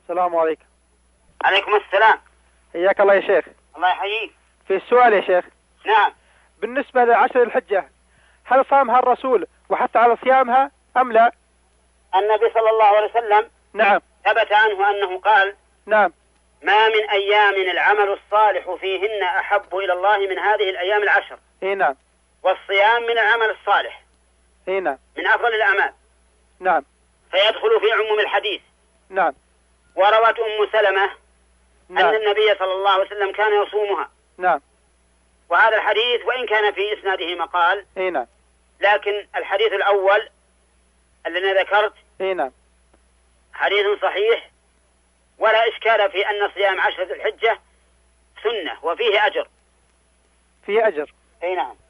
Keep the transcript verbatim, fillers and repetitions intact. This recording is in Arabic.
السلام عليكم. عليكم السلام. حياك الله يا شيخ. الله يحييك. في السؤال يا شيخ. نعم. بالنسبة لعشر الحجة، هل صامها الرسول وحث على صيامها أم لا؟ النبي صلى الله عليه وسلم نعم ثبت عنه أنه قال: نعم. ما من أيام العمل الصالح فيهن أحب إلى الله من هذه الأيام العشر. اي نعم. والصيام من العمل الصالح. اي نعم. من أفضل الأعمال. نعم. فيدخل في عموم الحديث. نعم. وروت أم سلمة نعم. أن النبي صلى الله عليه وسلم كان يصومها. نعم. وهذا الحديث وإن كان في إسناده مقال، اي نعم، لكن الحديث الأول الذي ذكرت اي نعم حديث صحيح، ولا إشكال في أن صيام عشرة الحجة سنة وفيه أجر. فيه أجر. اي نعم.